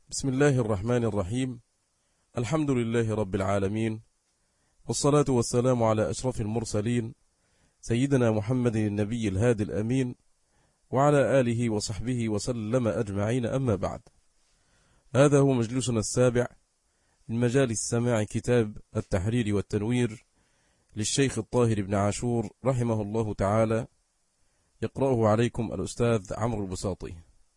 بسم الله الرحمن الرحيم. الحمد لله رب العالمين، والصلاة والسلام على أشرف المرسلين سيدنا محمد النبي الهادي الأمين، وعلى آله وصحبه وسلم أجمعين، أما بعد. هذا هو مجلسنا السابع من مجالس سماع كتاب التحرير والتنوير للشيخ الطاهر بن عاشور رحمه الله تعالى، يقرأه عليكم الأستاذ عمرو البساطي.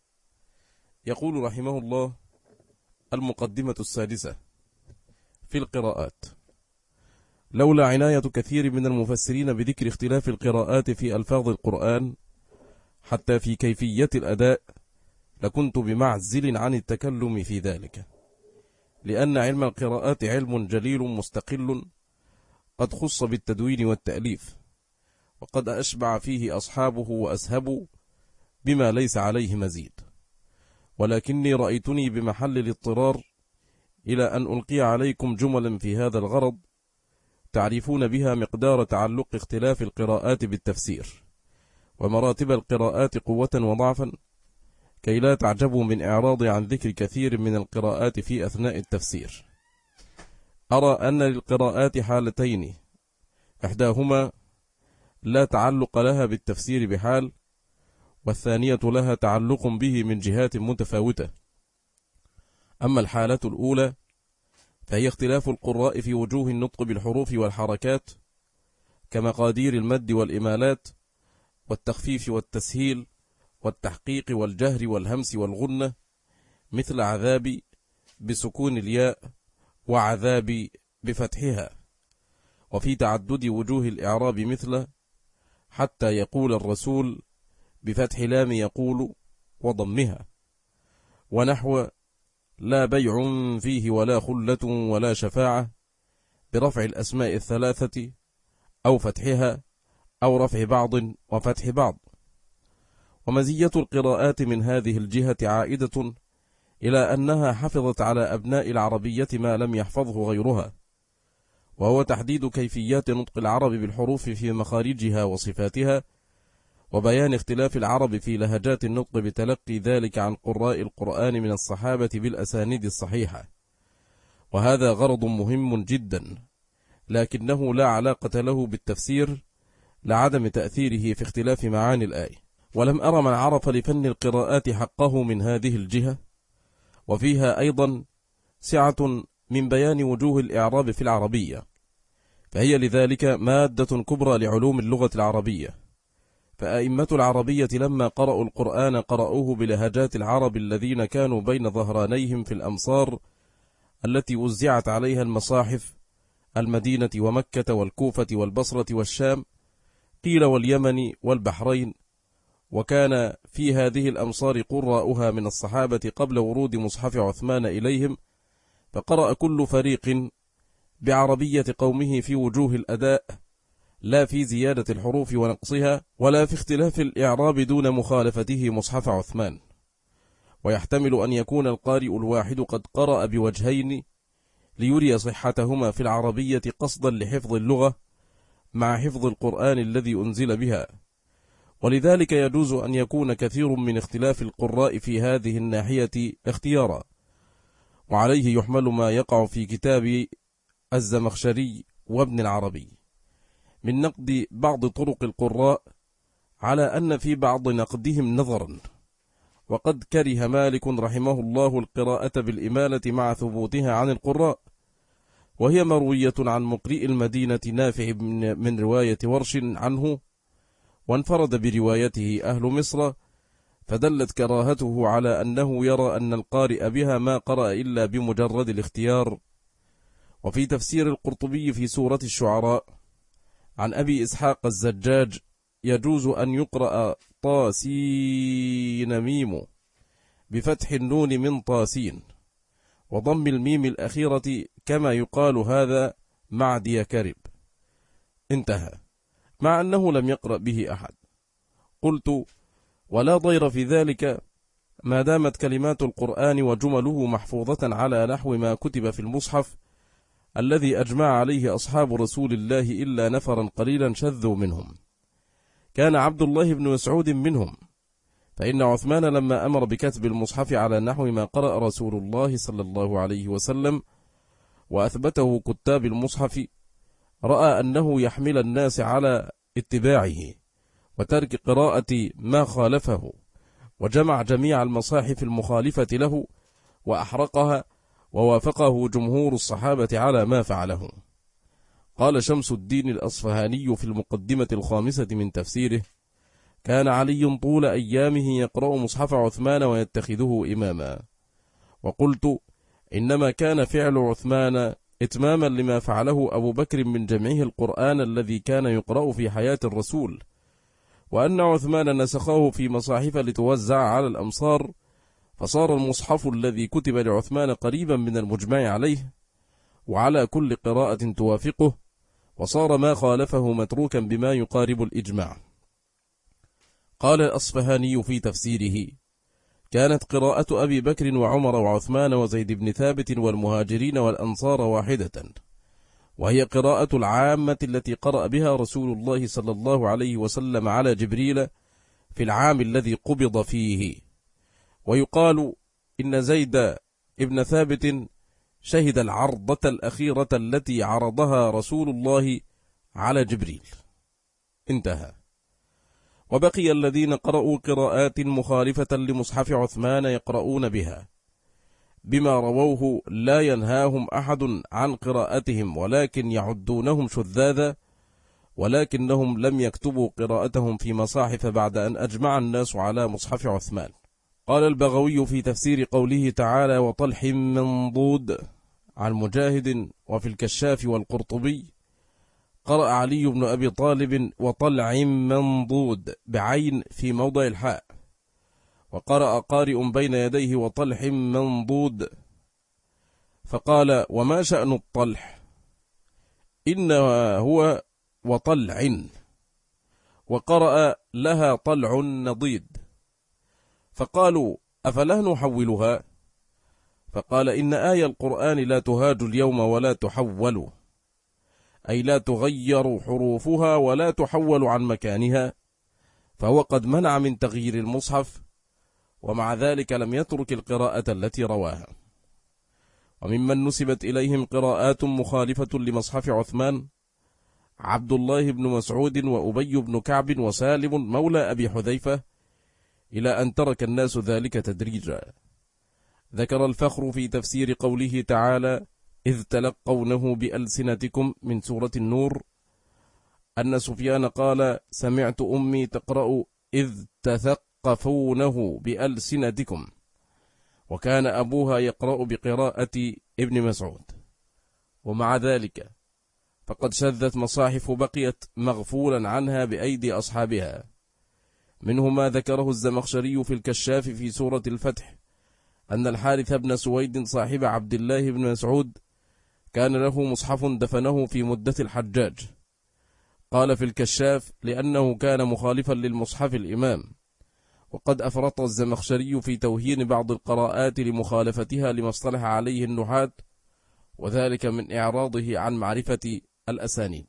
يقول رحمه الله: المقدمة السادسة في القراءات. لولا عناية كثير من المفسرين بذكر اختلاف القراءات في ألفاظ القرآن حتى في كيفية الأداء لكنت بمعزل عن التكلم في ذلك، لأن علم القراءات علم جليل مستقل قد خص بالتدوين والتأليف، وقد أشبع فيه أصحابه وأسهبوا بما ليس عليه مزيد، ولكني رأيتني بمحل الاضطرار إلى أن ألقي عليكم جملا في هذا الغرض تعرفون بها مقدار تعلق اختلاف القراءات بالتفسير، ومراتب القراءات قوة وضعفا، كي لا تعجبوا من إعراض عن ذكر كثير من القراءات في أثناء التفسير. أرى أن للقراءات حالتين، إحداهما لا تعلق لها بالتفسير بحال، والثانية لها تعلق به من جهات متفاوتة. أما الحالة الأولى فهي اختلاف القراء في وجوه النطق بالحروف والحركات، كمقادير المد والإمالات والتخفيف والتسهيل والتحقيق والجهر والهمس والغنة، مثل عذاب بسكون الياء وعذاب بفتحها، وفي تعدد وجوه الإعراب مثل حتى يقول الرسول بفتح لام يقول وضمها، ونحو لا بيع فيه ولا خلة ولا شفاعة برفع الأسماء الثلاثة أو فتحها أو رفع بعض وفتح بعض. ومزية القراءات من هذه الجهة عائدة إلى أنها حفظت على أبناء العربية ما لم يحفظه غيرها، وهو تحديد كيفيات نطق العرب بالحروف في مخارجها وصفاتها، وبيان اختلاف العرب في لهجات النطق بتلقي ذلك عن قراء القرآن من الصحابة بالأسانيد الصحيحة. وهذا غرض مهم جدا، لكنه لا علاقة له بالتفسير لعدم تأثيره في اختلاف معاني الآية. ولم أرى من عرف لفن القراءات حقه من هذه الجهة، وفيها أيضا سعة من بيان وجوه الإعراب في العربية، فهي لذلك مادة كبرى لعلوم اللغة العربية. فأئمة العربية لما قرأوا القرآن قرأوه بلهجات العرب الذين كانوا بين ظهرانيهم في الأمصار التي وزعت عليها المصاحف، المدينة ومكة والكوفة والبصرة والشام، قيل واليمن والبحرين، وكان في هذه الأمصار قراؤها من الصحابة قبل ورود مصحف عثمان إليهم، فقرأ كل فريق بعربية قومه في وجوه الأداء، لا في زيادة الحروف ونقصها، ولا في اختلاف الإعراب دون مخالفته مصحف عثمان. ويحتمل أن يكون القارئ الواحد قد قرأ بوجهين ليري صحتهما في العربية قصدا لحفظ اللغة مع حفظ القرآن الذي أنزل بها، ولذلك يجوز أن يكون كثير من اختلاف القراء في هذه الناحية اختيارا. وعليه يحمل ما يقع في كتاب الزمخشري وابن العربي من نقد بعض طرق القراء على أن في بعض نقدهم نظرا، وقد كره مالك رحمه الله القراءة بالإمالة مع ثبوتها عن القراء، وهي مروية عن مقرئ المدينة نافع من رواية ورش عنه، وانفرد بروايته أهل مصر، فدلت كراهته على أنه يرى أن القارئ بها ما قرأ إلا بمجرد الاختيار. وفي تفسير القرطبي في سورة الشعراء عن أبي إسحاق الزجاج يجوز أن يقرأ طاسين ميم بفتح النون من طاسين وضم الميم الأخيرة كما يقال هذا مع ديكرب، انتهى، مع أنه لم يقرأ به أحد. قلت: ولا ضير في ذلك ما دامت كلمات القرآن وجمله محفوظة على نحو ما كتب في المصحف الذي أجمع عليه أصحاب رسول الله، إلا نفرا قليلا شذوا منهم. كان عبد الله بن مسعود منهم، فإن عثمان لما أمر بكتب المصحف على نحو ما قرأ رسول الله صلى الله عليه وسلم وأثبته كتاب المصحف، رأى أنه يحمل الناس على اتباعه وترك قراءة ما خالفه، وجمع جميع المصاحف المخالفة له وأحرقها، ووافقه جمهور الصحابة على ما فعله. قال شمس الدين الأصفهاني في المقدمة الخامسة من تفسيره: كان علي طول أيامه يقرأ مصحف عثمان ويتخذه إماما. وقلت: إنما كان فعل عثمان إتماما لما فعله أبو بكر من جمعه القرآن الذي كان يقرأ في حياة الرسول، وأن عثمان نسخه في مصاحف لتوزع على الأمصار، فصار المصحف الذي كتب لعثمان قريبا من المجمع عليه وعلى كل قراءة توافقه، وصار ما خالفه متروكا بما يقارب الإجماع. قال الأصفهاني في تفسيره: كانت قراءة أبي بكر وعمر وعثمان وزيد بن ثابت والمهاجرين والأنصار واحدة، وهي قراءة العامة التي قرأ بها رسول الله صلى الله عليه وسلم على جبريل في العام الذي قبض فيه. ويقال إن زيد ابن ثابت شهد العرضة الأخيرة التي عرضها رسول الله على جبريل. انتهى. وبقي الذين قرأوا قراءات مخالفة لمصحف عثمان يقرؤون بها بما رووه، لا ينهاهم أحد عن قراءتهم، ولكن يعدونهم شذاذا، ولكنهم لم يكتبوا قراءتهم في مصاحف بعد أن أجمع الناس على مصحف عثمان. قال البغوي في تفسير قوله تعالى: وطلح منضود، عن مجاهد وفي الكشاف والقرطبي: قرأ علي بن أبي طالب وطلع منضود بعين في موضع الحاء، وقرأ قارئ بين يديه وطلح منضود، فقال: وما شأن الطلح؟ إنما هو وطلع. وقرأ لها طلع نضيد، فقالوا: أفلا نحولها؟ فقال: إن آية القرآن لا تهاج اليوم ولا تحول، أي لا تغير حروفها ولا تحول عن مكانها، فهو قد منع من تغيير المصحف، ومع ذلك لم يترك القراءة التي رواها. وممن نسبت إليهم قراءات مخالفة لمصحف عثمان عبد الله بن مسعود وأبي بن كعب وسالم مولى أبي حذيفة، إلى أن ترك الناس ذلك تدريجا. ذكر الفخر في تفسير قوله تعالى: إذ تلقونه بألسنتكم من سورة النور، أن سفيان قال: سمعت أمي تقرأ إذ تثقفونه بألسنتكم، وكان أبوها يقرأ بقراءة ابن مسعود. ومع ذلك فقد شذت مصاحف بقيت مغفولا عنها بأيدي أصحابها، منه ما ذكره الزمخشري في الكشاف في سورة الفتح، أن الحارث بن سويد صاحب عبد الله بن مسعود كان له مصحف دفنه في مدة الحجاج. قال في الكشاف: لأنه كان مخالفا للمصحف الإمام. وقد أفرط الزمخشري في توهين بعض القراءات لمخالفتها لما اصطلح عليه النحاة، وذلك من إعراضه عن معرفة الأسانيد.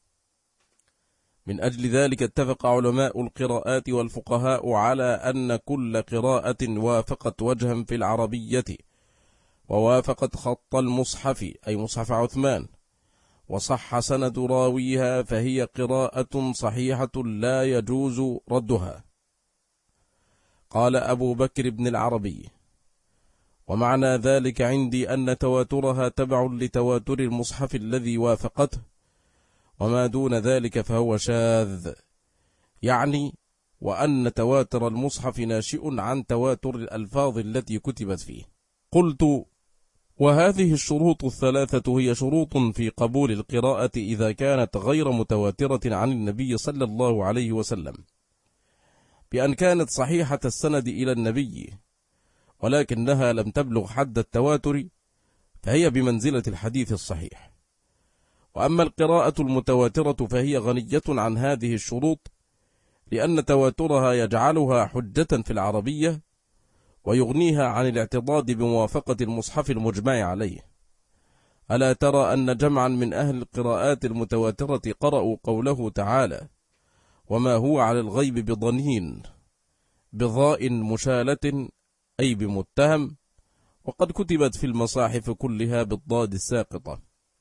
من أجل ذلك اتفق علماء القراءات والفقهاء على أن كل قراءة وافقت وجها في العربية ووافقت خط المصحف، أي مصحف عثمان، وصح سند راويها، فهي قراءة صحيحة لا يجوز ردها. قال أبو بكر بن العربي: ومعنى ذلك عندي أن تواترها تبع لتواتر المصحف الذي وافقته، وما دون ذلك فهو شاذ، يعني وأن تواتر المصحف ناشئ عن تواتر الألفاظ التي كتبت فيه. قلت: وهذه الشروط الثلاثة هي شروط في قبول القراءة إذا كانت غير متواترة عن النبي صلى الله عليه وسلم، بأن كانت صحيحة السند إلى النبي ولكنها لم تبلغ حد التواتر، فهي بمنزلة الحديث الصحيح. وأما القراءة المتواترة فهي غنية عن هذه الشروط، لأن تواترها يجعلها حجة في العربية ويغنيها عن الاعتضاد بموافقة المصحف المجمع عليه. ألا ترى أن جمعا من أهل القراءات المتواترة قرأوا قوله تعالى: وما هو على الغيب بضنين، بضاء مشالة أي بمتهم، وقد كتبت في المصاحف كلها بالضاد الساقطة،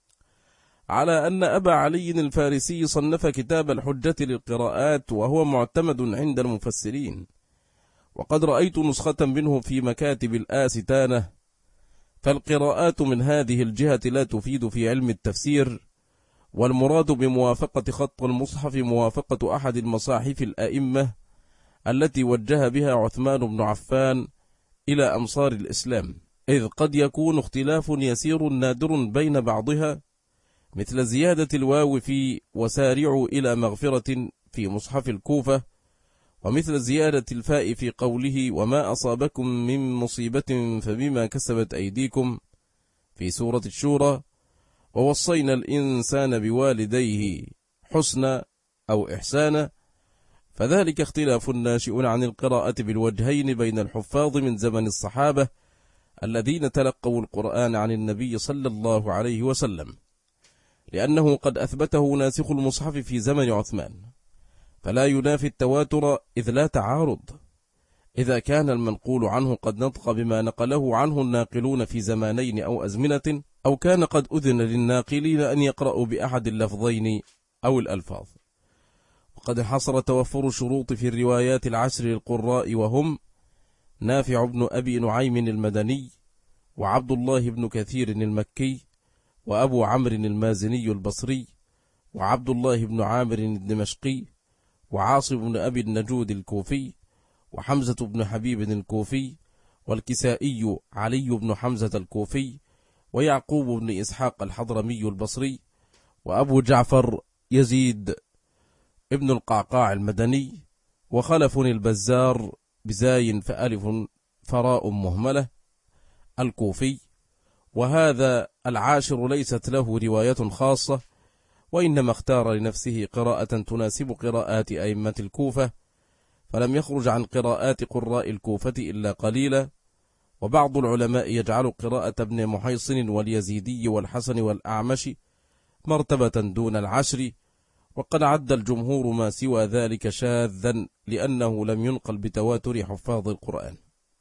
على أن أبا علي الفارسي صنف كتاب الحجة للقراءات، وهو معتمد عند المفسرين، وقد رأيت نسخة منه في مكاتب الآستانة. فالقراءات من هذه الجهة لا تفيد في علم التفسير، والمراد بموافقة خط المصحف موافقة أحد المصاحف الأئمة التي وجه بها عثمان بن عفان إلى أمصار الإسلام، إذ قد يكون اختلاف يسير نادر بين بعضها، مثل زيادة الواو في وسارعوا إلى مغفرة في مصحف الكوفة، ومثل زيادة الفاء في قوله وما أصابكم من مصيبة فبما كسبت أيديكم في سورة الشورى، ووصينا الإنسان بوالديه حسنا أو إحسانا. فذلك اختلاف ناشئ عن القراءة بالوجهين بين الحفاظ من زمن الصحابة الذين تلقوا القرآن عن النبي صلى الله عليه وسلم، لأنه قد أثبته ناسخ المصحف في زمن عثمان، فلا ينافي التواتر إذ لا تعارض، إذا كان المنقول عنه قد نطق بما نقله عنه الناقلون في زمانين أو أزمنة، أو كان قد أذن للناقلين أن يقرأوا بأحد اللفظين أو الألفاظ. وقد حصل توفر الشروط في الروايات العشر للقراء، وهم نافع بن أبي نعيم المدني، وعبد الله بن كثير المكي، وأبو عمرو المازني البصري، وعبد الله بن عامر الدمشقي، وعاصم بن أبي النجود الكوفي، وحمزة بن حبيب الكوفي، والكسائي علي بن حمزة الكوفي، ويعقوب بن إسحاق الحضرمي البصري، وأبو جعفر يزيد ابن القعقاع المدني، وخلف البزار بزاي فألف فراء مهملة الكوفي. وهذا العاشر ليست له رواية خاصة، وإنما اختار لنفسه قراءة تناسب قراءات أئمة الكوفة، فلم يخرج عن قراءات قراء الكوفة إلا قليلا. وبعض العلماء يجعل قراءة ابن محيصن واليزيدي والحسن والأعمش مرتبة دون العشر، وقد عد الجمهور ما سوى ذلك شاذا، لأنه لم ينقل بتواتر حفاظ القرآن.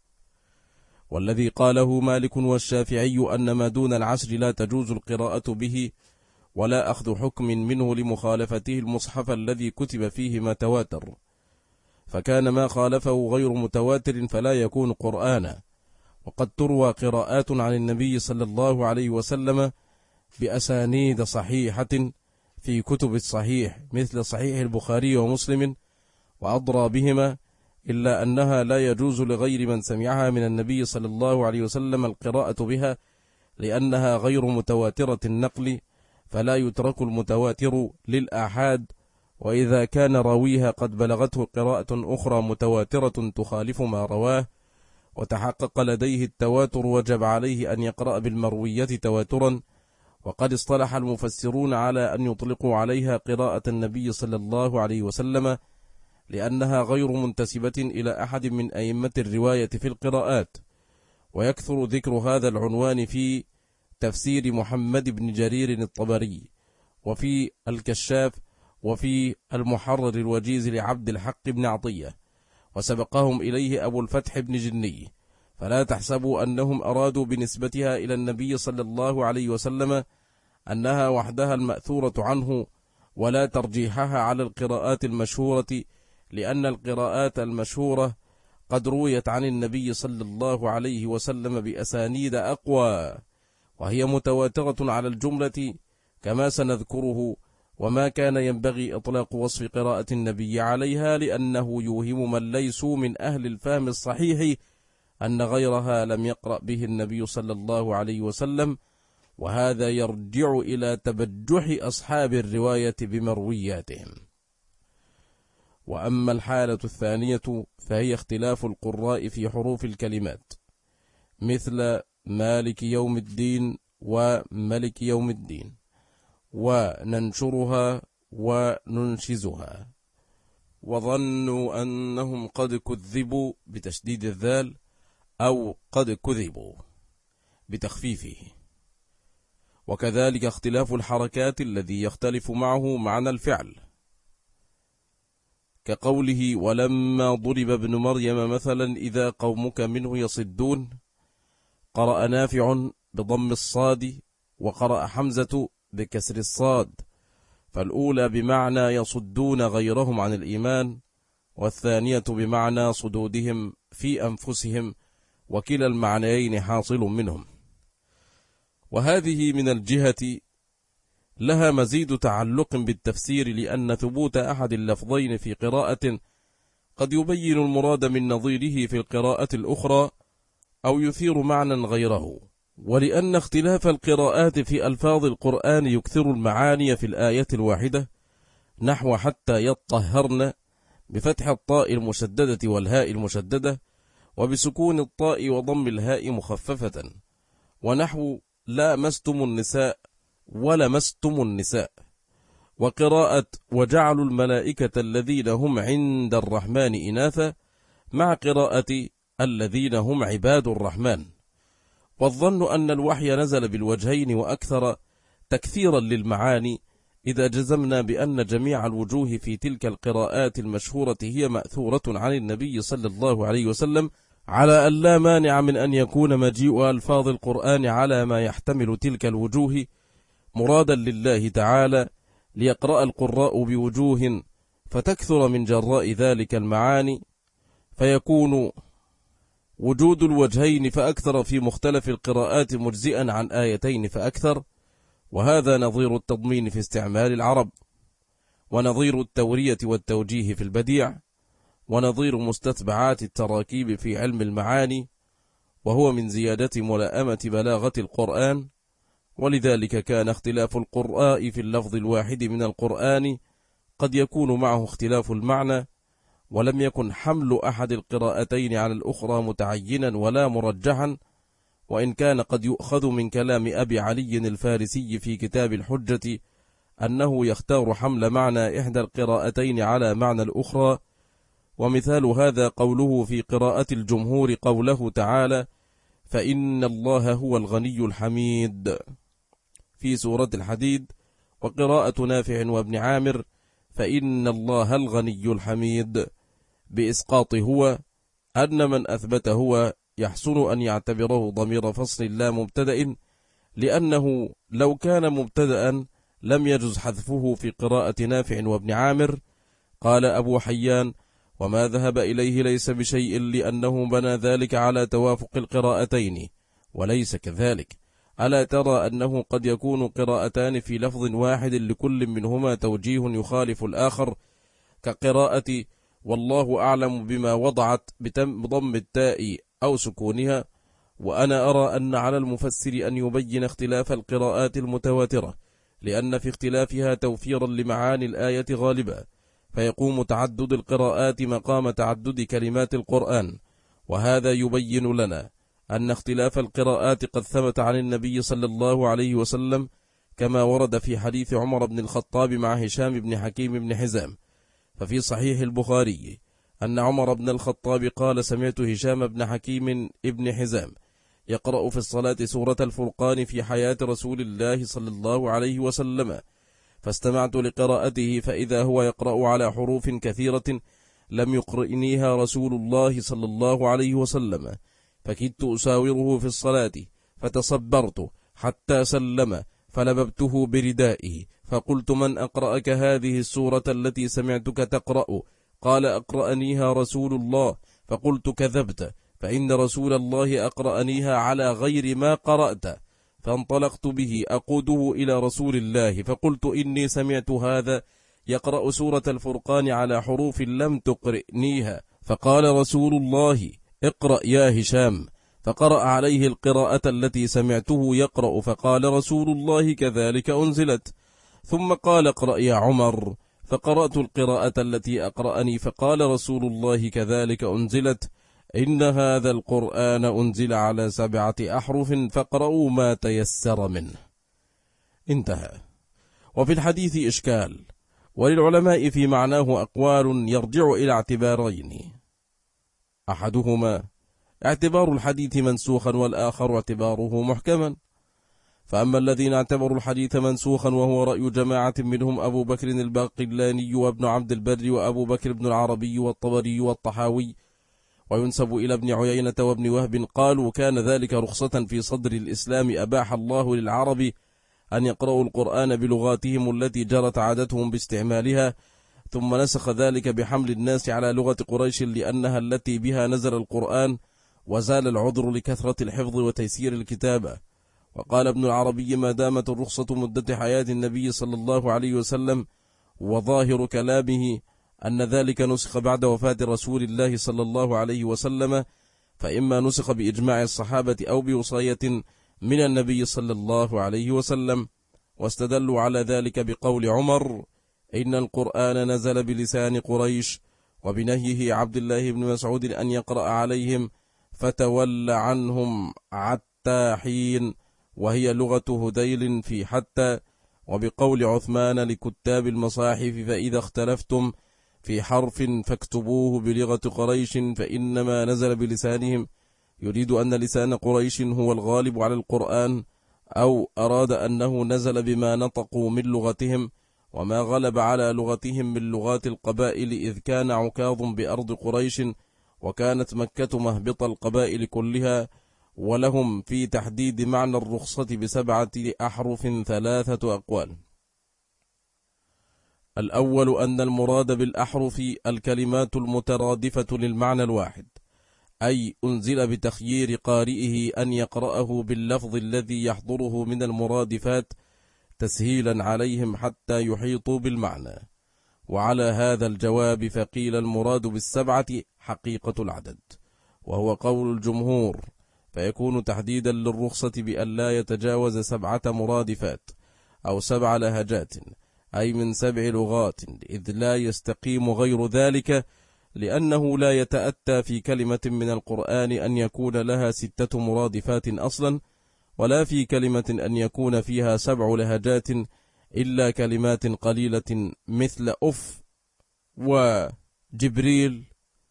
والذي قاله مالك والشافعي أن ما دون العشر لا تجوز القراءة به، ولا أخذ حكم منه لمخالفته المصحف الذي كتب فيه ما تواتر، فكان ما خالفه غير متواتر فلا يكون قرآنا. وقد تروى قراءات عن النبي صلى الله عليه وسلم بأسانيد صحيحة في كتب الصحيح مثل صحيح البخاري ومسلم وأضرى بهما، إلا أنها لا يجوز لغير من سمعها من النبي صلى الله عليه وسلم القراءة بها، لأنها غير متواترة النقل، فلا يترك المتواتر للآحاد، وإذا كان راويها قد بلغته قراءة أخرى متواترة تخالف ما رواه وتحقق لديه التواتر، وجب عليه أن يقرأ بالمروية تواترا. وقد اصطلح المفسرون على أن يطلقوا عليها قراءة النبي صلى الله عليه وسلم، لأنها غير منتسبة إلى أحد من أئمة الرواية في القراءات. ويكثر ذكر هذا العنوان في تفسير محمد بن جرير الطبري، وفي الكشاف، وفي المحرر الوجيز لعبد الحق بن عطية، وسبقهم إليه أبو الفتح بن جني. فلا تحسبوا أنهم أرادوا بنسبتها إلى النبي صلى الله عليه وسلم أنها وحدها المأثورة عنه، ولا ترجيحها على القراءات المشهورة، لأن القراءات المشهورة قد رويت عن النبي صلى الله عليه وسلم بأسانيد أقوى، وهي متواترة على الجملة كما سنذكره. وما كان ينبغي إطلاق وصف قراءة النبي عليها، لأنه يوهم من ليسوا من أهل الفهم الصحيح أن غيرها لم يقرأ به النبي صلى الله عليه وسلم، وهذا يرجع إلى تبجح أصحاب الرواية بمروياتهم. وأما الحالة الثانية فهي اختلاف القراء في حروف الكلمات، مثل مالك يوم الدين وملك يوم الدين، وننشرها وننشزها. وظنوا أنهم قد كذبوا بتشديد الذال، أو قد كذبوا بتخفيفه. وكذلك اختلاف الحركات الذي يختلف معه معنى الفعل، كقوله ولما ضرب ابن مريم مثلا إذا قومك منه يصدون. قرأ نافع بضم الصاد، وقرأ حمزة بكسر الصاد، فالأولى بمعنى يصدون غيرهم عن الإيمان، والثانية بمعنى صدودهم في أنفسهم، وكلا المعنيين حاصل منهم. وهذه من الجهة لها مزيد تعلق بالتفسير، لأن ثبوت أحد اللفظين في قراءة قد يبين المراد من نظيره في القراءة الأخرى أو يثير معنى غيره، ولأن اختلاف القراءات في ألفاظ القرآن يكثر المعاني في الآية الواحدة، نحو حتى يطهرن بفتح الطاء المشددة والهاء المشددة، وبسكون الطاء وضم الهاء مخففة، ونحو لا مستم النساء ولمستم النساء. وقراءة وجعلوا الملائكة الذين هم عند الرحمن إناثا مع قراءة الذين هم عباد الرحمن. والظن أن الوحي نزل بالوجهين وأكثر تكثيرا للمعاني، إذا جزمنا بأن جميع الوجوه في تلك القراءات المشهورة هي مأثورة عن النبي صلى الله عليه وسلم، على أن لا مانع من أن يكون مجيء ألفاظ القرآن على ما يحتمل تلك الوجوه مرادا لله تعالى، ليقرأ القراء بوجوه فتكثر من جراء ذلك المعاني، فيكون وجود الوجهين فأكثر في مختلف القراءات مجزئا عن آيتين فأكثر. وهذا نظير التضمين في استعمال العرب، ونظير التورية والتوجيه في البديع، ونظير مستتبعات التراكيب في علم المعاني، وهو من زيادة ملائمة بلاغة القرآن. ولذلك كان اختلاف القراء في اللفظ الواحد من القرآن قد يكون معه اختلاف المعنى، ولم يكن حمل أحد القراءتين على الأخرى متعينا ولا مرجحا، وإن كان قد يؤخذ من كلام أبي علي الفارسي في كتاب الحجة أنه يختار حمل معنى إحدى القراءتين على معنى الأخرى. ومثال هذا قوله في قراءة الجمهور قوله تعالى فإن الله هو الغني الحميد في سورة الحديد، وقراءة نافع وابن عامر فإن الله الغني الحميد بإسقاط هو، أن من أثبت هو يحسن أن يعتبره ضمير فصل لا مبتدأ، لأنه لو كان مبتدأ لم يجز حذفه في قراءة نافع وابن عامر. قال أبو حيان وما ذهب إليه ليس بشيء، لأنه بنى ذلك على توافق القراءتين، وليس كذلك. ألا ترى أنه قد يكون قراءتان في لفظ واحد لكل منهما توجيه يخالف الآخر، كقراءة والله أعلم بما وضعت بضم التاء أو سكونها. وأنا أرى أن على المفسر أن يبين اختلاف القراءات المتواترة، لأن في اختلافها توفيرا لمعاني الآية غالبا، فيقوم تعدد القراءات مقام تعدد كلمات القرآن. وهذا يبين لنا أن اختلاف القراءات قد ثبت عن النبي صلى الله عليه وسلم، كما ورد في حديث عمر بن الخطاب مع هشام بن حكيم بن حزام. ففي صحيح البخاري أن عمر بن الخطاب قال سمعت هشام بن حكيم بن حزام يقرأ في الصلاة سورة الفرقان في حياة رسول الله صلى الله عليه وسلم، فاستمعت لقراءته فإذا هو يقرأ على حروف كثيرة لم يقرئنيها رسول الله صلى الله عليه وسلم، فكدت أساوره في الصلاة فتصبرت حتى سلم، فلببته بردائه فقلت من أقرأك هذه السورة التي سمعتك تقرأ؟ قال أقرأنيها رسول الله. فقلت كذبت، فإن رسول الله أقرأنيها على غير ما قرأت. فانطلقت به أقوده إلى رسول الله، فقلت إني سمعت هذا يقرأ سورة الفرقان على حروف لم تقرئنيها. فقال رسول الله اقرأ يا هشام، فقرأ عليه القراءة التي سمعته يقرأ، فقال رسول الله كذلك أنزلت. ثم قال اقرأ يا عمر، فقرأت القراءة التي أقرأني، فقال رسول الله كذلك أنزلت. إن هذا القرآن أنزل على 7 أحرف فاقرأوا ما تيسر منه. انتهى. وفي الحديث إشكال، وللعلماء في معناه أقوال يرجع إلى اعتبارين: أحدهما اعتبار الحديث منسوخا، والآخر اعتباره محكما. فأما الذين اعتبروا الحديث منسوخا وهو رأي جماعة منهم أبو بكر الباقلاني وابن عبد البر وأبو بكر بن العربي والطبري والطحاوي وينسب إلى ابن عيينة وابن وهب، قالوا كان ذلك رخصة في صدر الإسلام أباح الله للعرب أن يقرأوا القرآن بلغاتهم التي جرت عادتهم باستعمالها، ثم نسخ ذلك بحمل الناس على لغة قريش لأنها التي بها نزل القرآن، وزال العذر لكثرة الحفظ وتيسير الكتابة. وقال ابن العربي: ما دامت الرخصة مدة حياة النبي صلى الله عليه وسلم، وظاهر كلامه أن ذلك نسخ بعد وفاة رسول الله صلى الله عليه وسلم، فإما نسخ بإجماع الصحابة أو بوصاية من النبي صلى الله عليه وسلم. واستدلوا على ذلك بقول عمر: إن القرآن نزل بلسان قريش، وبنهيه عبد الله بن مسعود أن يقرأ عليهم، فتول عنهم حتى حين، وهي لغة هذيل في حتى. وبقول عثمان لكتاب المصاحف: فإذا اختلفتم في حرف فاكتبوه بلغة قريش فإنما نزل بلسانهم، يريد أن لسان قريش هو الغالب على القرآن، أو أراد أنه نزل بما نطقوا من لغتهم، وما غلب على لغتهم من لغات القبائل، إذ كان عكاظ بأرض قريش، وكانت مكة مهبط القبائل كلها. ولهم في تحديد معنى الرخصة ب7 أحرف 3 أقوال. الأول أن المراد بالأحرف الكلمات المترادفة للمعنى الواحد، أي أنزل بتخيير قارئه أن يقرأه باللفظ الذي يحضره من المرادفات تسهيلا عليهم حتى يحيطوا بالمعنى. وعلى هذا الجواب فقيل المراد ب7 حقيقة العدد، وهو قول الجمهور، فيكون تحديدا للرخصة بأن لا يتجاوز 7 مرادفات أو 7 لهجات، أي من 7 لغات، إذ لا يستقيم غير ذلك، لأنه لا يتأتى في كلمة من القرآن أن يكون لها 6 مرادفات أصلا، ولا في كلمة أن يكون فيها 7 لهجات، إلا كلمات قليلة مثل أف وجبريل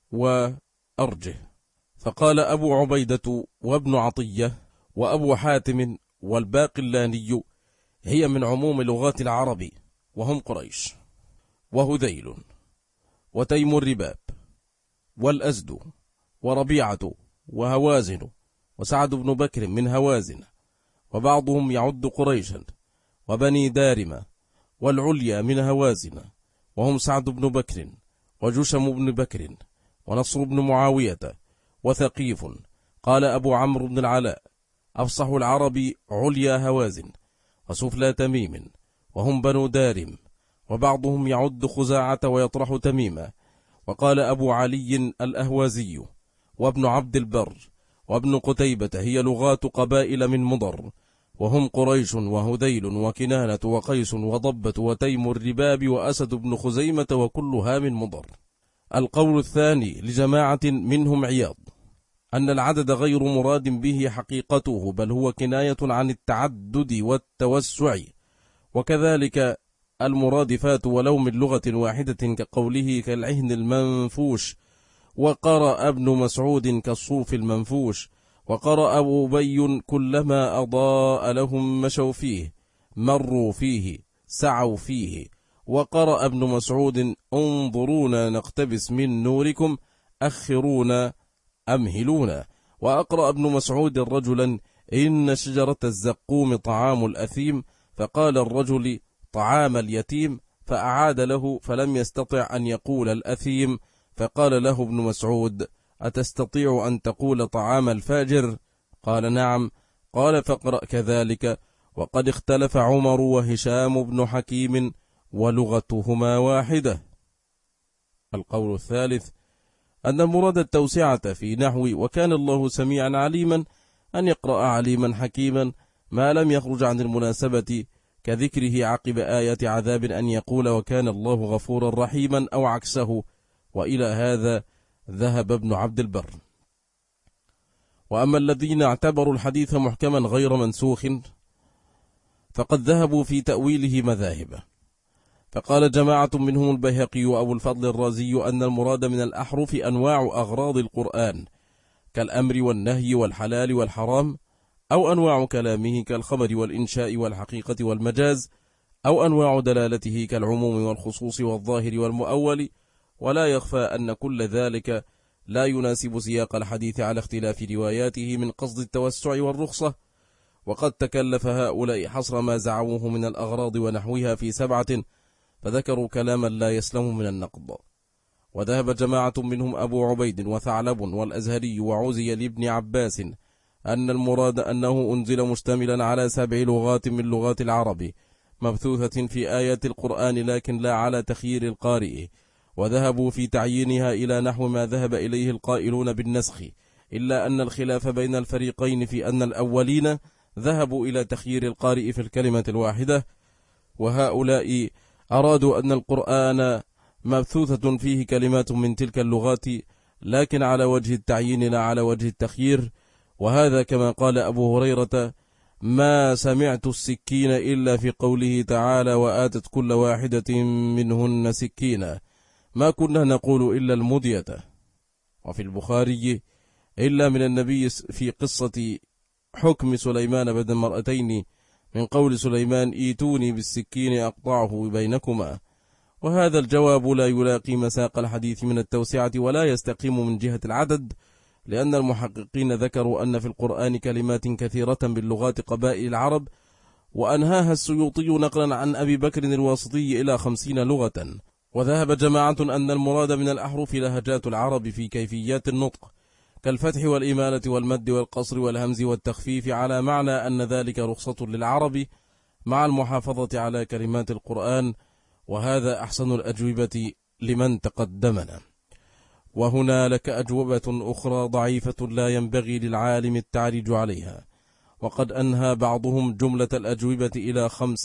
وأرجه. فقال أبو عبيدة وابن عطية وأبو حاتم والباقلاني: هي من عموم لغات العرب، وهم قريش وهذيل وتيم الرباب والأزد وربيعة وهوازن وسعد بن بكر من هوازن، وبعضهم يعد قريشا، وبني دارمة والعليا من هوازن، وهم سعد بن بكر وجشم بن بكر ونصر بن معاوية وثقيف. قال أبو عمرو بن العلاء: أفصح العرب عليا هوازن وسفلى تميم، وهم بنو دارم، وبعضهم يعد خزاعة ويطرح تميمة. وقال أبو علي الأهوازي وابن عبد البر وابن قتيبة: هي لغات قبائل من مضر، وهم قريش وهذيل وكنانة وقيس وضبة وتيم الرباب وأسد بن خزيمة، وكلها من مضر. القول الثاني لجماعة منهم عياض، أن العدد غير مراد به حقيقته، بل هو كناية عن التعدد والتوسع، وكذلك المرادفات ولو من لغة واحدة، كقوله كالعهن المنفوش، وقرأ ابن مسعود كالصوف المنفوش، وقرأ أبي كلما أضاء لهم مشوا فيه، مروا فيه، سعوا فيه، وقرأ ابن مسعود انظرونا نقتبس من نوركم، أخرونا أمهلونا. وأقرأ ابن مسعود رجلا: إن شجرة الزقوم طعام الأثيم، فقال الرجل: طعام اليتيم، فأعاد له، فلم يستطع أن يقول الأثيم، فقال له ابن مسعود: أتستطيع أن تقول طعام الفاجر؟ قال: نعم. قال: فاقرأ كذلك. وقد اختلف عمر وهشام بن حكيم، ولغتهما واحدة. القول الثالث أن المراد التوسعة في نحو وكان الله سميعا عليما، أن يقرأ عليما حكيما، ما لم يخرج عن المناسبة، كذكره عقب آية عذاب أن يقول وكان الله غفورا رحيما، أو عكسه. وإلى هذا ذهب ابن عبد البر. وأما الذين اعتبروا الحديث محكما غير منسوخ، فقد ذهبوا في تأويله مذاهب. فقال جماعة منهم البيهقي وأبو الفضل الرازي أن المراد من الأحرف أنواع أغراض القرآن، كالأمر والنهي والحلال والحرام، أو أنواع كلامه كالخبر والإنشاء والحقيقة والمجاز، أو أنواع دلالته كالعموم والخصوص والظاهر والمؤول. ولا يخفى أن كل ذلك لا يناسب سياق الحديث على اختلاف رواياته من قصد التوسع والرخصة. وقد تكلف هؤلاء حصر ما زعموه من الأغراض ونحوها في 7، فذكروا كلاما لا يسلم من النقد. وذهب جماعة منهم أبو عبيد وثعلب والأزهري وعزي لابن عباس أن المراد أنه أنزل مشتملا على 7 لغات من لغات العرب مبثوثة في آيات القرآن، لكن لا على تخيير القارئ. وذهبوا في تعيينها إلى نحو ما ذهب إليه القائلون بالنسخ، إلا أن الخلاف بين الفريقين في أن الأولين ذهبوا إلى تخيير القارئ في الكلمة الواحدة، وهؤلاء أرادوا أن القرآن مبثوثة فيه كلمات من تلك اللغات، لكن على وجه التعيين لا على وجه التخيير. وهذا كما قال أبو هريرة: ما سمعت السكين إلا في قوله تعالى: وآتت كل واحدة منهن سكينا، ما كنا نقول إلا المدية. وفي البخاري: إلا من النبي في قصة حكم سليمان بين المرأتين من قول سليمان: إيتوني بالسكين أقطعه بينكما. وهذا الجواب لا يلاقي مساق الحديث من التوسعة ولا يستقيم من جهة العدد، لأن المحققين ذكروا أن في القرآن كلمات كثيرة باللغات قبائل العرب، وأنهاها السيوطي نقلا عن أبي بكر الواسطي إلى 50 لغة. وذهب جماعة أن المراد من الأحرف لهجات العرب في كيفيات النطق كالفتح والإمالة والمد والقصر والهمز والتخفيف، على معنى أن ذلك رخصة للعرب مع المحافظة على كلمات القرآن. وهذا أحسن الأجوبة لمن تقدمنا. وهنا لك أجوبة أخرى ضعيفة لا ينبغي للعالم التعريج عليها، وقد أنهى بعضهم جملة الأجوبة إلى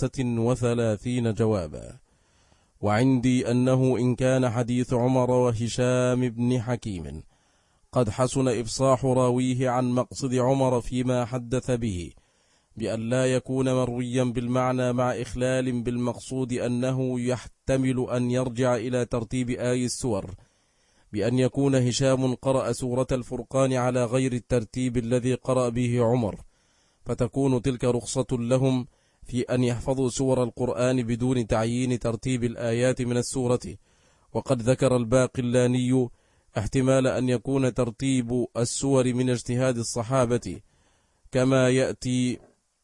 35 جوابا. وعندي أنه إن كان حديث عمر وهشام بن حكيم قد حسن إفصاح راويه عن مقصد عمر فيما حدث به، بأن لا يكون مرويا بالمعنى مع إخلال بالمقصود، أنه يحتمل أن يرجع إلى ترتيب آي السور، بأن يكون هشام قرأ سورة الفرقان على غير الترتيب الذي قرأ به عمر، فتكون تلك رخصة لهم في أن يحفظوا سور القرآن بدون تعيين ترتيب الآيات من السورة. وقد ذكر الباقلاني احتمال أن يكون ترتيب السور من اجتهاد الصحابة، كما يأتي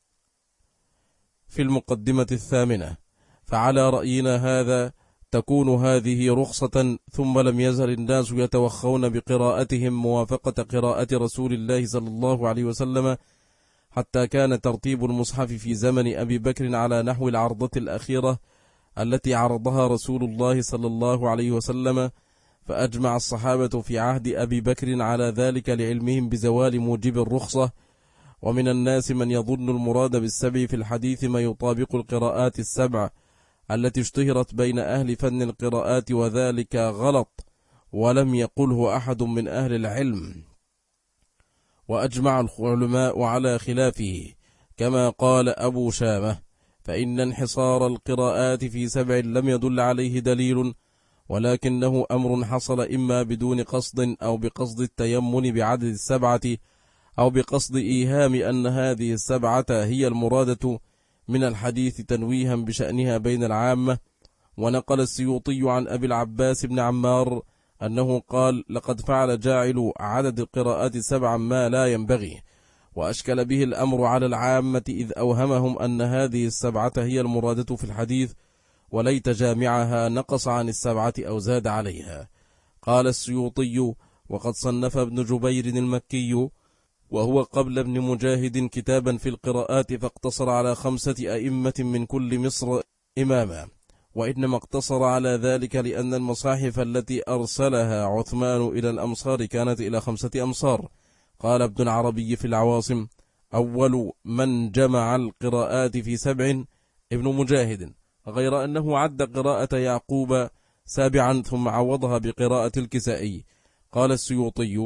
في المقدمة 8. فعلى رأينا هذا تكون هذه رخصة، ثم لم يزل الناس يتوخون بقراءتهم موافقة قراءة رسول الله صلى الله عليه وسلم، حتى كان ترتيب المصحف في زمن أبي بكر على نحو العرضة الأخيرة التي عرضها رسول الله صلى الله عليه وسلم، فأجمع الصحابة في عهد أبي بكر على ذلك لعلمهم بزوال موجب الرخصة. ومن الناس من يظن المراد بالسبع في الحديث ما يطابق القراءات السبع التي اشتهرت بين أهل فن القراءات، وذلك غلط، ولم يقله أحد من أهل العلم، وأجمع العلماء على خلافه، كما قال أبو شامة: فإن انحصار القراءات في 7 لم يدل عليه دليل، ولكنه أمر حصل إما بدون قصد أو بقصد التيمن بعدد 7، أو بقصد إيهام أن هذه 7 هي المرادة من الحديث تنويها بشأنها بين العامة. ونقل السيوطي عن أبي العباس بن عمار أنه قال: لقد فعل جاعل عدد القراءات 7 ما لا ينبغي، وأشكل به الأمر على العامة، إذ أوهمهم أن هذه 7 هي المرادة في الحديث، وليت جامعها نقص عن 7 أو زاد عليها. قال السيوطي: وقد صنف ابن جبير المكي وهو قبل ابن مجاهد كتابا في القراءات، فاقتصر على 5 أئمة من كل مصر إماما، وإنما اقتصر على ذلك لأن المصاحف التي أرسلها عثمان إلى الأمصار كانت إلى 5 أمصار. قال ابن العربي في العواصم: أول من جمع القراءات في 7 ابن مجاهد، غير أنه عد قراءة يعقوب 7 ثم عوضها بقراءة الكسائي. قال السيوطي: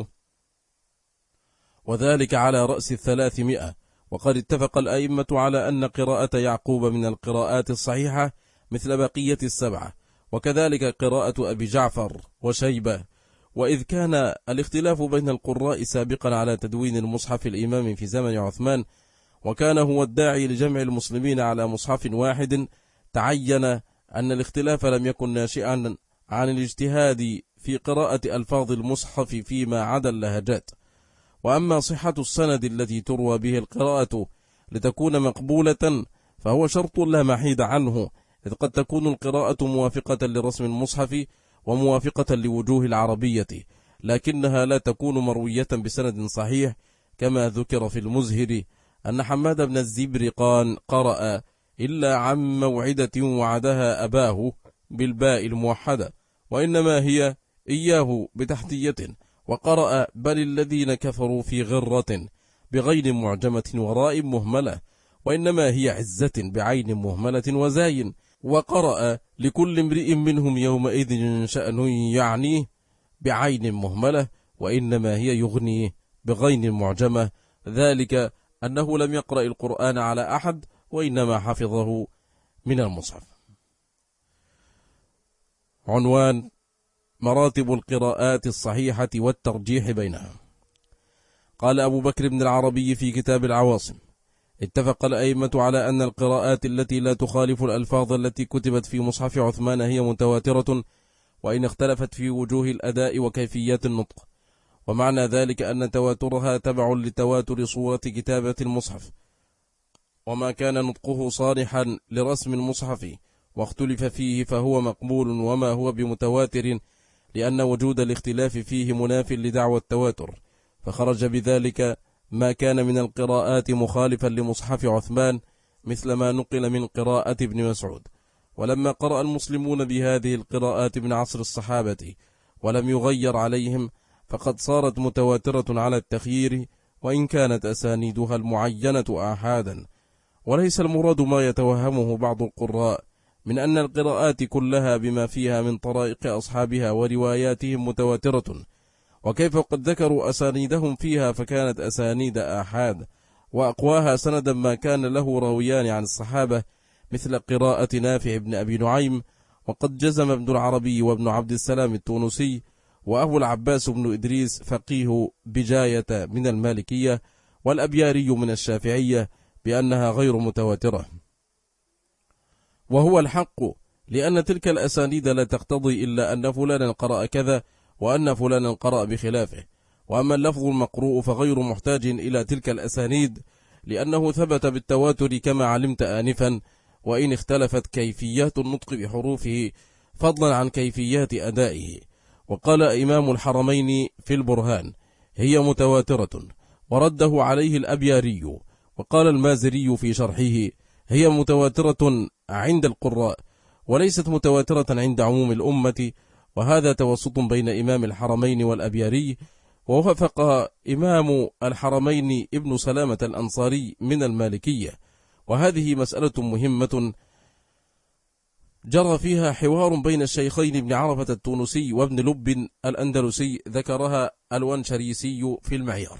وذلك على رأس 300. وقد اتفق الأئمة على أن قراءة يعقوب من القراءات الصحيحة مثل بقية 7، وكذلك قراءة أبي جعفر وشيبة. وإذ كان الاختلاف بين القراء سابقا على تدوين المصحف الإمام في زمن عثمان، وكان هو الداعي لجمع المسلمين على مصحف واحد، تعين أن الاختلاف لم يكن ناشئا عن الاجتهاد في قراءة ألفاظ المصحف فيما عدا اللهجات. وأما صحة السند التي تروى به القراءة لتكون مقبولة فهو شرط لا محيد عنه، إذ قد تكون القراءة موافقة لرسم المصحف وموافقة لوجوه العربية، لكنها لا تكون مروية بسند صحيح، كما ذكر في المزهر أن حماد بن الزبرقان قرأ إلا عن موعدة وعدها أباه بالباء الموحدة، وإنما هي إياه بتحتية، وقرأ بل الذين كفروا في غرة بغين معجمة وراء مهملة، وإنما هي عزة بعين مهملة وزاين، وقرأ لكل امرئ منهم يومئذ شأن يعنيه بعين مهملة، وإنما هي يغنيه بغين معجمة، ذلك أنه لم يقرأ القرآن على أحد، وإنما حفظه من المصحف. عنوان: مراتب القراءات الصحيحة والترجيح بينها. قال أبو بكر بن العربي في كتاب العواصم: اتفق الأئمة على أن القراءات التي لا تخالف الألفاظ التي كتبت في مصحف عثمان هي متواترة، وإن اختلفت في وجوه الأداء وكيفيات النطق، ومعنى ذلك أن تواترها تبع لتواتر صورة كتابة المصحف، وما كان نطقه صالحا لرسم المصحف واختلف فيه فهو مقبول، وما هو بمتواتر لأن وجود الاختلاف فيه مناف لدعوى التواتر، فخرج بذلك ما كان من القراءات مخالفا لمصحف عثمان، مثل ما نقل من قراءة ابن مسعود. ولما قرأ المسلمون بهذه القراءات من عصر الصحابة ولم يغير عليهم، فقد صارت متواترة على التخيير، وإن كانت أسانيدها المعينة آحادا. وليس المراد ما يتوهمه بعض القراء من أن القراءات كلها بما فيها من طرائق أصحابها ورواياتهم متواترة، وكيف قد ذكروا أسانيدهم فيها فكانت أسانيد آحاد، وأقواها سندا ما كان له راويان عن الصحابة، مثل قراءة نافع بن أبي نعيم. وقد جزم ابن العربي وابن عبد السلام التونسي وأبو العباس بن إدريس فقيه بجاية من المالكية والأبياري من الشافعية بأنها غير متواترة، وهو الحق، لأن تلك الأسانيد لا تقتضي إلا أن فلانا قرأ كذا وأن فلانا قرأ بخلافه. وأما اللفظ المقروء فغير محتاج إلى تلك الأسانيد، لأنه ثبت بالتواتر كما علمت آنفا، وإن اختلفت كيفيات النطق بحروفه فضلا عن كيفيات أدائه. وقال إمام الحرمين في البرهان: هي متواترة، ورده عليه الأبياري. وقال المازري في شرحه: هي متواترة عند القراء، وليست متواترة عند عموم الأمة. وهذا توسط بين إمام الحرمين والأبياري. ووافق إمام الحرمين ابن سلامة الأنصاري من المالكية. وهذه مسألة مهمة جرى فيها حوار بين الشيخين ابن عرفة التونسي وابن لب الأندلسي، ذكرها الونشريسي في المعيار.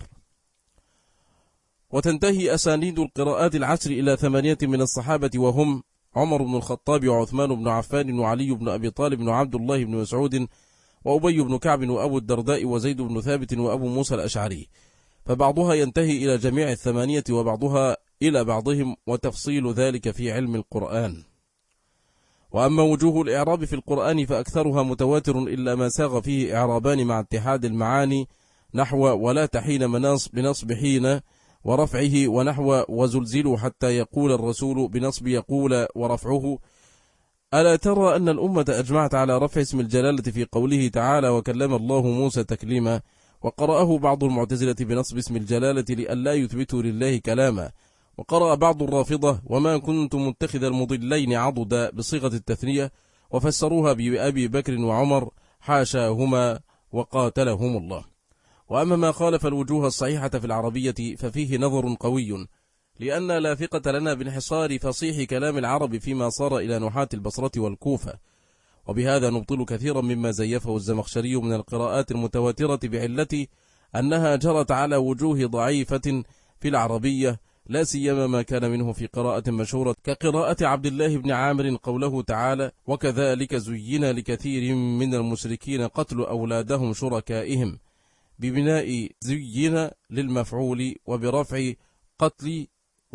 وتنتهي أسانيد القراءات العشر إلى 8 من الصحابة، وهم عمر بن الخطاب وعثمان بن عفان وعلي بن أبي طالب وعبد الله بن مسعود وأبي بن كعب وأبو الدرداء وزيد بن ثابت وأبو موسى الأشعري، فبعضها ينتهي إلى جميع 8 وبعضها إلى بعضهم، وتفصيل ذلك في علم القرآن. وأما وجوه الإعراب في القرآن فأكثرها متواتر إلا ما ساغ فيه إعرابان مع اتحاد المعاني، نحو ولا تحين مناص بنصب حين ورفعه، ونحو وزلزلوا حتى يقول الرسول بنصب يقول ورفعه. ألا ترى أن الأمة أجمعت على رفع اسم الجلالة في قوله تعالى: وكلم الله موسى تكليما، وقرأه بعض المعتزلة بنصب اسم الجلالة لئلا يثبتوا لله كلاما. وقرأ بعض الرافضة: وما كنت متخذ المضلين عضدا بصيغة التثنية، وفسروها بأبي بكر وعمر حاشاهما وقاتلهم الله. وأما ما خالف الوجوه الصحيحة في العربية ففيه نظر قوي، لأن لا ثقة لنا بانحصار فصيح كلام العرب فيما صار إلى نحاة البصرة والكوفة. وبهذا نبطل كثيرا مما زيفه الزمخشري من القراءات المتواترة بعلة أنها جرت على وجوه ضعيفة في العربية، لا سيما ما كان منه في قراءة مشهورة كقراءة عبد الله بن عامر قوله تعالى: وكذلك زين لكثير من المشركين قتل أولادهم شركائهم، ببناء زين للمفعول وبرفع قتل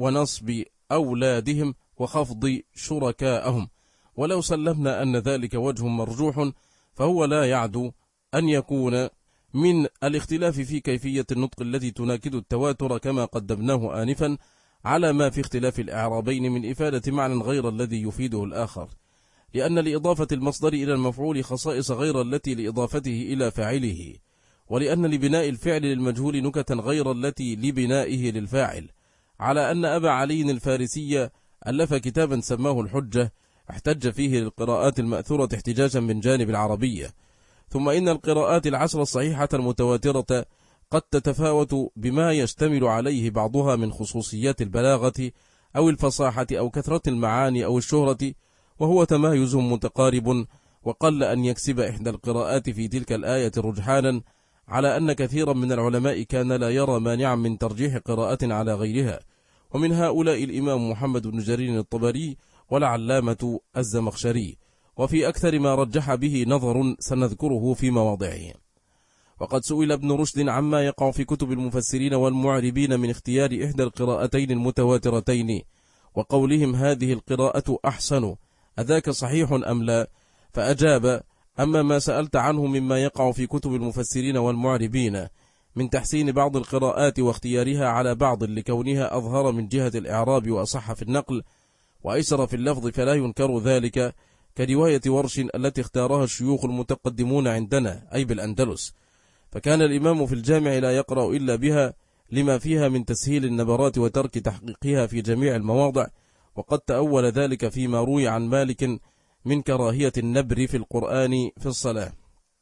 ونصب أولادهم وخفض شركائهم. ولو سلمنا أن ذلك وجه مرجوح فهو لا يعدو أن يكون من الاختلاف في كيفية النطق التي تناكد التواتر كما قدمناه آنفا، على ما في اختلاف الإعرابين من إفادة معنى غير الذي يفيده الآخر، لأن لإضافة المصدر إلى المفعول خصائص غير التي لإضافته إلى فاعله، ولأن لبناء الفعل للمجهول نكتا غير التي لبنائه للفاعل، على أن أبا علي الفارسي ألف كتابا سماه الحجة احتج فيه للقراءات المأثورة احتجاجا من جانب العربية. ثم إن القراءات العشر الصحيحة المتواترة قد تتفاوت بما يشتمل عليه بعضها من خصوصيات البلاغة أو الفصاحة أو كثرة المعاني أو الشهرة، وهو تمايز متقارب، وقل أن يكسب إحدى القراءات في تلك الآية رجحانا، على أن كثيرا من العلماء كان لا يرى مانعا من ترجيح قراءة على غيرها، ومن هؤلاء الإمام محمد بن جرير الطبري والعلامة الزمخشري، وفي أكثر ما رجح به نظر سنذكره في مواضعه. وقد سئل ابن رشد عما يقع في كتب المفسرين والمعربين من اختيار إحدى القراءتين المتواترتين وقولهم هذه القراءة أحسن، أذاك صحيح أم لا؟ فأجاب: أما ما سألت عنه مما يقع في كتب المفسرين والمعربين من تحسين بعض القراءات واختيارها على بعض لكونها أظهر من جهة الإعراب وأصح في النقل وأيسر في اللفظ، فلا ينكر ذلك، كرواية ورش التي اختارها الشيوخ المتقدمون عندنا أي بالأندلس، فكان الإمام في الجامع لا يقرأ إلا بها لما فيها من تسهيل النبرات وترك تحقيقها في جميع المواضع، وقد تأول ذلك فيما روي عن مالك من كراهية النبر في القرآن في الصلاة.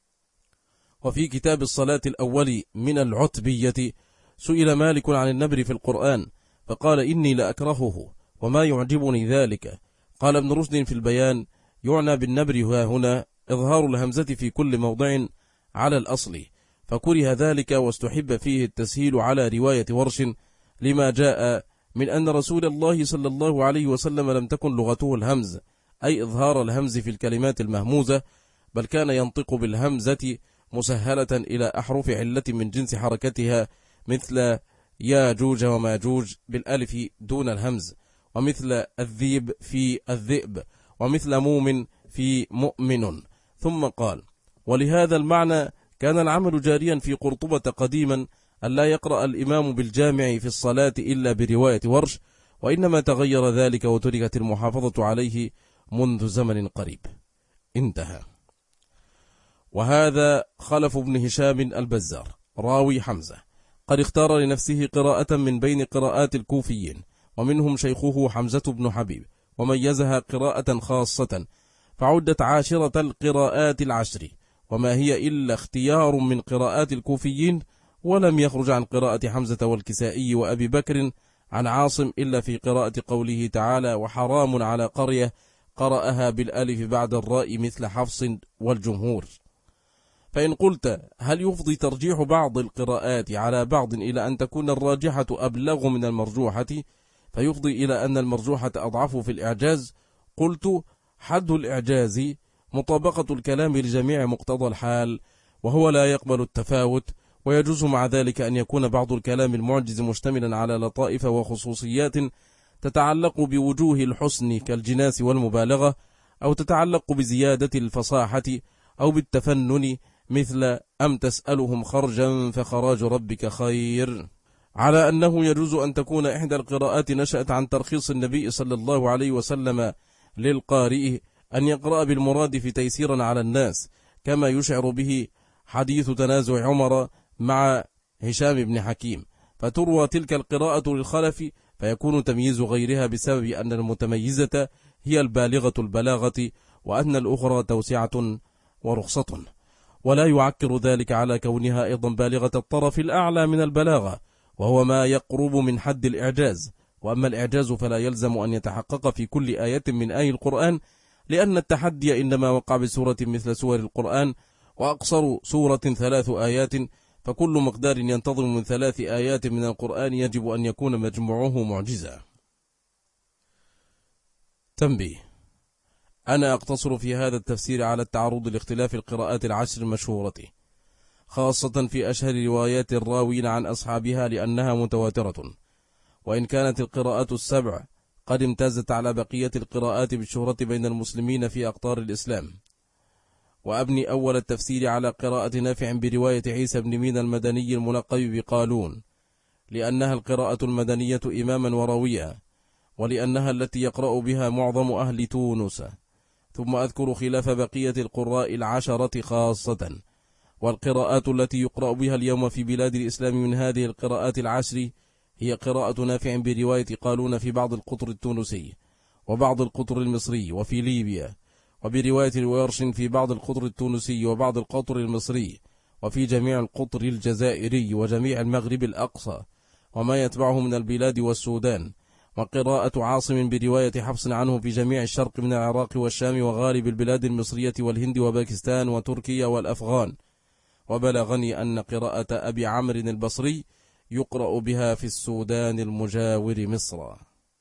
وفي كتاب الصلاة الأول من العتبية سئل مالك عن النبر في القرآن فقال: إني لأكرهه وما يعجبني ذلك. قال ابن رشد في البيان: يعنى بالنبر هنا إظهار الهمزة في كل موضع على الأصل، فكره ذلك واستحب فيه التسهيل على رواية ورش، لما جاء من أن رسول الله صلى الله عليه وسلم لم تكن لغته الهمز، أي إظهار الهمز في الكلمات المهموزة، بل كان ينطق بالهمزة مسهلة إلى أحرف علة من جنس حركتها، مثل ياجوج وماجوج بالألف دون الهمز، ومثل الذيب في الذئب، ومثل موم في مؤمن. ثم قال: ولهذا المعنى كان العمل جاريا في قرطبة قديما ألا يقرأ الإمام بالجامع في الصلاة إلا برواية ورش، وإنما تغير ذلك وتركت المحافظة عليه منذ زمن قريب. انتهى. وهذا خلف بن هشام البزار راوي حمزة قد اختار لنفسه قراءة من بين قراءات الكوفيين، ومنهم شيخه حمزة بن حبيب، وميزها قراءة خاصة، فعدت عاشرة القراءات العشر، وما هي إلا اختيار من قراءات الكوفيين، ولم يخرج عن قراءة حمزة والكسائي وأبي بكر عن عاصم إلا في قراءة قوله تعالى: وحرام على قرية قرأها بالألف بعد الراء مثل حفص والجمهور. فإن قلت: هل يفضي ترجيح بعض القراءات على بعض إلى أن تكون الراجحة أبلغ من المرجوحة، فيفضي إلى أن المرجوحة أضعف في الإعجاز؟ قلت: حد الإعجاز مطابقة الكلام لجميع مقتضى الحال، وهو لا يقبل التفاوت، ويجوز مع ذلك أن يكون بعض الكلام المعجز مشتملا على لطائف وخصوصيات تتعلق بوجوه الحسن كالجناس والمبالغة، أو تتعلق بزيادة الفصاحة أو بالتفنن، مثل أم تسألهم خرجا فخراج ربك خير، على أنه يجوز أن تكون إحدى القراءات نشأت عن ترخيص النبي صلى الله عليه وسلم للقارئ أن يقرأ بالمراد في تيسيرا على الناس، كما يشعر به حديث تنازع عمر مع هشام بن حكيم، فتروى تلك القراءة للخلف، فيكون تمييز غيرها بسبب أن المتميزة هي البالغة البلاغة، وأن الأخرى توسعة ورخصة، ولا يعكر ذلك على كونها أيضا بالغة الطرف الأعلى من البلاغة، وهو ما يقرب من حد الإعجاز. وأما الإعجاز فلا يلزم أن يتحقق في كل آية من آي القرآن، لأن التحدي إنما وقع بسورة مثل سور القرآن، وأقصر سورة 3 آيات، فكل مقدار ينتظم من 3 آيات من القرآن يجب أن يكون مجموعه معجزا. تنبيه: أنا أقتصر في هذا التفسير على التعرض لاختلاف القراءات العشر المشهورة، خاصة في أشهر روايات الراوين عن أصحابها لأنها متواترة، وإن كانت القراءات السبع قد امتازت على بقية القراءات بالشهرة بين المسلمين في أقطار الإسلام. وأبني أول التفسير على قراءة نافع برواية عيسى بن مينا المدني الملقب بقالون، لأنها القراءة المدنية إماما ورويا، ولأنها التي يقرأ بها معظم أهل تونس. ثم أذكر خلاف بقية القراء العشرة خاصة. والقراءات التي يقرأ بها اليوم في بلاد الإسلام من هذه القراءات العشر هي قراءة نافع برواية قالون في بعض القطر التونسي وبعض القطر المصري وفي ليبيا، وبرواية ورش في بعض القطر التونسي وبعض القطر المصري، وفي جميع القطر الجزائري وجميع المغرب الأقصى وما يتبعه من البلاد والسودان، وقراءة عاصم برواية حفص عنه في جميع الشرق من العراق والشام وغالب البلاد المصرية والهند وباكستان وتركيا والأفغان. وبلغني أن قراءة أبي عمرو البصري يقرأ بها في السودان المجاور مصر.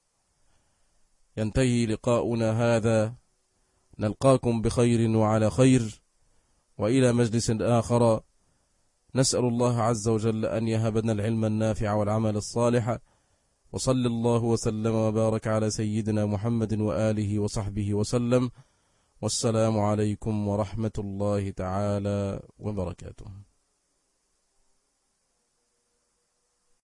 ينتهي لقاؤنا هذا، نلقاكم بخير وعلى خير، وإلى مجلس آخر. نسأل الله عز وجل أن يهبنا العلم النافع والعمل الصالح، وصلى الله وسلم وبارك على سيدنا محمد وآله وصحبه وسلم. والسلام عليكم ورحمة الله تعالى وبركاته.